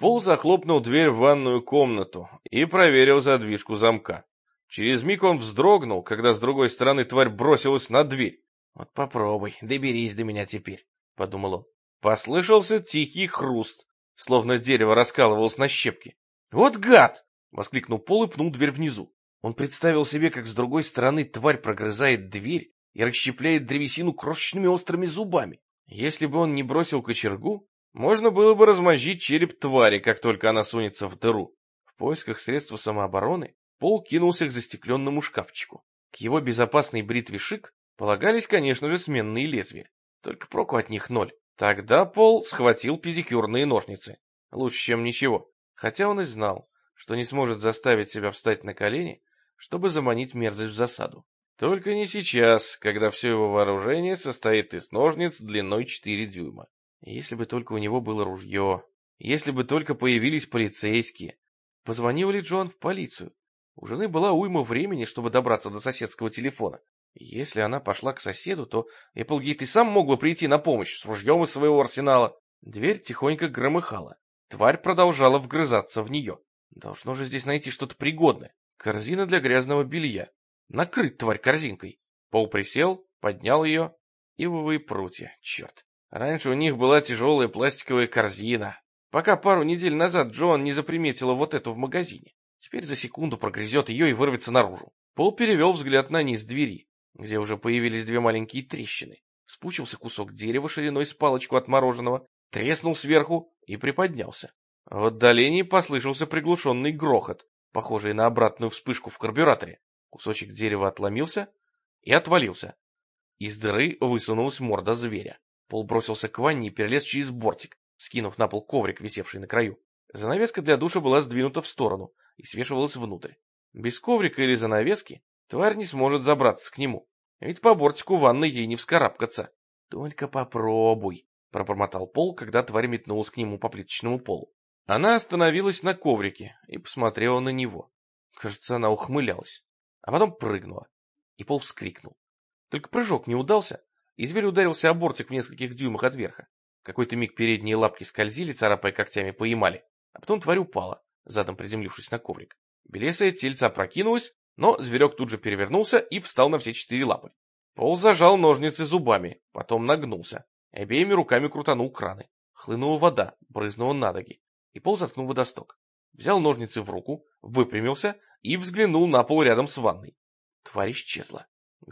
Пол захлопнул дверь в ванную комнату и проверил задвижку замка. Через миг он вздрогнул, когда с другой стороны тварь бросилась на дверь. «Вот попробуй, доберись до меня теперь», — подумал он. Послышался тихий хруст, словно дерево раскалывалось на щепки. «Вот гад!» — воскликнул Пол и пнул дверь внизу. Он представил себе, как с другой стороны тварь прогрызает дверь и расщепляет древесину крошечными острыми зубами. Если бы он не бросил кочергу, можно было бы размозжить череп твари, как только она сунется в дыру. В поисках средства самообороны Пол кинулся к застекленному шкафчику. К его безопасной бритве Шик полагались, конечно же, сменные лезвия. Только проку от них ноль. Тогда Пол схватил педикюрные ножницы. Лучше, чем ничего. Хотя он и знал, что не сможет заставить себя встать на колени, чтобы заманить мерзость в засаду. Только не сейчас, когда все его вооружение состоит из ножниц длиной 4 дюйма. Если бы только у него было ружье, если бы только появились полицейские. Позвонил ли Джон в полицию? У жены была уйма времени, чтобы добраться до соседского телефона. Если она пошла к соседу, то Эпплгейт и сам мог бы прийти на помощь с ружьем из своего арсенала. Дверь тихонько громыхала. Тварь продолжала вгрызаться в нее. Должно же здесь найти что-то пригодное. Корзина для грязного белья. Накрыть тварь корзинкой. Пол присел, поднял ее. Ивовые прутья, черт. Раньше у них была тяжелая пластиковая корзина. Пока пару недель назад Джоан не заприметила вот эту в магазине. Теперь за секунду прогрызет ее и вырвется наружу. Пол перевел взгляд на низ двери, где уже появились две маленькие трещины. Спучился кусок дерева шириной с палочку от мороженого, треснул сверху и приподнялся. В отдалении послышался приглушенный грохот, похожий на обратную вспышку в карбюраторе. Кусочек дерева отломился и отвалился. Из дыры высунулась морда зверя. Пол бросился к ванне и перелез через бортик, скинув на пол коврик, висевший на краю. Занавеска для душа была сдвинута в сторону и свешивалась внутрь. Без коврика или занавески тварь не сможет забраться к нему, ведь по бортику ванны ей не вскарабкаться. «Только попробуй», — пробормотал Пол, когда тварь метнулась к нему по плиточному полу. Она остановилась на коврике и посмотрела на него. Кажется, она ухмылялась, а потом прыгнула, и Пол вскрикнул. Только прыжок не удался, и зверь ударился о бортик в нескольких дюймах от верха. Какой-то миг передние лапки скользили, царапая когтями по эмали, а потом тварь упала, задом приземлившись на коврик. Белесое тельце опрокинулось, но зверек тут же перевернулся и встал на все 4 лапы. Пол зажал ножницы зубами, потом нагнулся, обеими руками крутанул краны. Хлынула вода, брызнула на ноги, и Пол заткнул водосток. Взял ножницы в руку, выпрямился и взглянул на пол рядом с ванной. Тварь исчезла.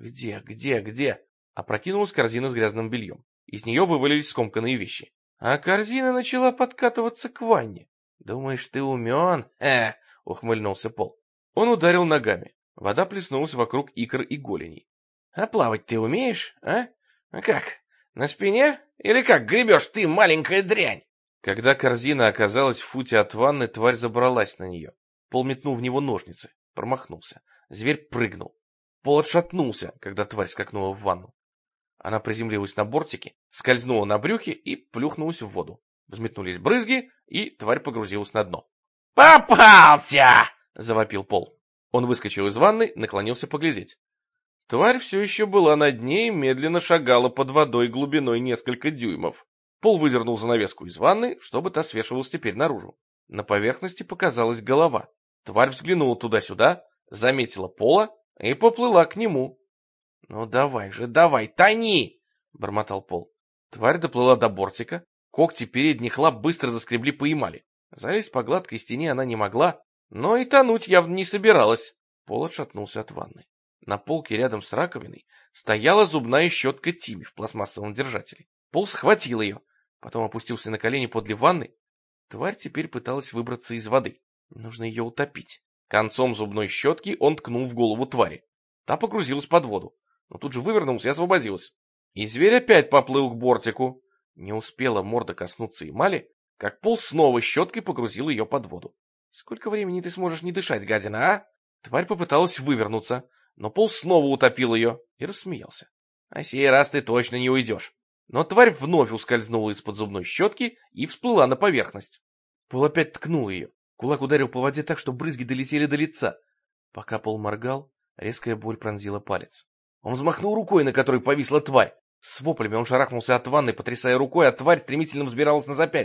Где? Опрокинулась корзина с грязным бельем. Из нее вывалились скомканные вещи. А корзина начала подкатываться к ванне. «Думаешь, ты умен?» ухмыльнулся Пол. Он ударил ногами. Вода плеснулась вокруг икр и голеней. «А плавать ты умеешь, а? А как? На спине? Или как гребешь ты, маленькая дрянь?» Когда корзина оказалась в футе от ванны, тварь забралась на нее. Пол метнул в него ножницы. Промахнулся. Зверь прыгнул. Пол отшатнулся, когда тварь скакнула в ванну. Она приземлилась на бортике, скользнула на брюхе и плюхнулась в воду. Взметнулись брызги, и тварь погрузилась на дно. «Попался!» — завопил Пол. Он выскочил из ванны, наклонился поглядеть. Тварь все еще была на дне и медленно шагала под водой глубиной несколько дюймов. Пол выдернул занавеску из ванны, чтобы та свешивалась теперь наружу. На поверхности показалась голова. Тварь взглянула туда-сюда, заметила Пола и поплыла к нему. «Ну давай же, давай, тони!» — бормотал Пол. Тварь доплыла до бортика, когти передних лап быстро заскребли по эмали. Залезть по гладкой стене она не могла, но и тонуть явно не собиралась. Пол отшатнулся от ванны. На полке рядом с раковиной стояла зубная щетка Тимми в пластмассовом держателе. Пол схватил ее, потом опустился на колени подле ванны. Тварь теперь пыталась выбраться из воды. Нужно ее утопить. Концом зубной щетки он ткнул в голову твари. Та погрузилась под воду, но тут же вывернулся и освободилась. И зверь опять поплыл к бортику. Не успела морда коснуться эмали, как Пол снова щеткой погрузил ее под воду. «Сколько времени ты сможешь не дышать, гадина, а?» Тварь попыталась вывернуться, но Пол снова утопил ее и рассмеялся. «А сей раз ты точно не уйдешь». Но тварь вновь ускользнула из-под зубной щетки и всплыла на поверхность. Пол опять ткнул ее. Кулак ударил по воде так, что брызги долетели до лица. Пока Пол моргал, резкая боль пронзила палец. Он взмахнул рукой, на которой повисла тварь. С воплями он шарахнулся от ванны, потрясая рукой, а тварь стремительно взбиралась на запястье.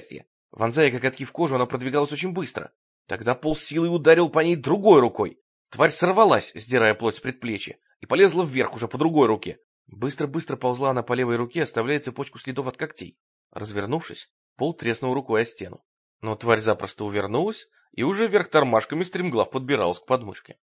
Вонзая коготки в кожу, она продвигалась очень быстро. Тогда Пол с силой ударил по ней другой рукой. Тварь сорвалась, сдирая плоть с предплечья, и полезла вверх уже по другой руке. Быстро-быстро ползла она по левой руке, оставляя цепочку следов от когтей. Развернувшись, Пол треснул рукой о стену. Но тварь запросто увернулась, и уже вверх тормашками стремглав подбиралась к подмышке.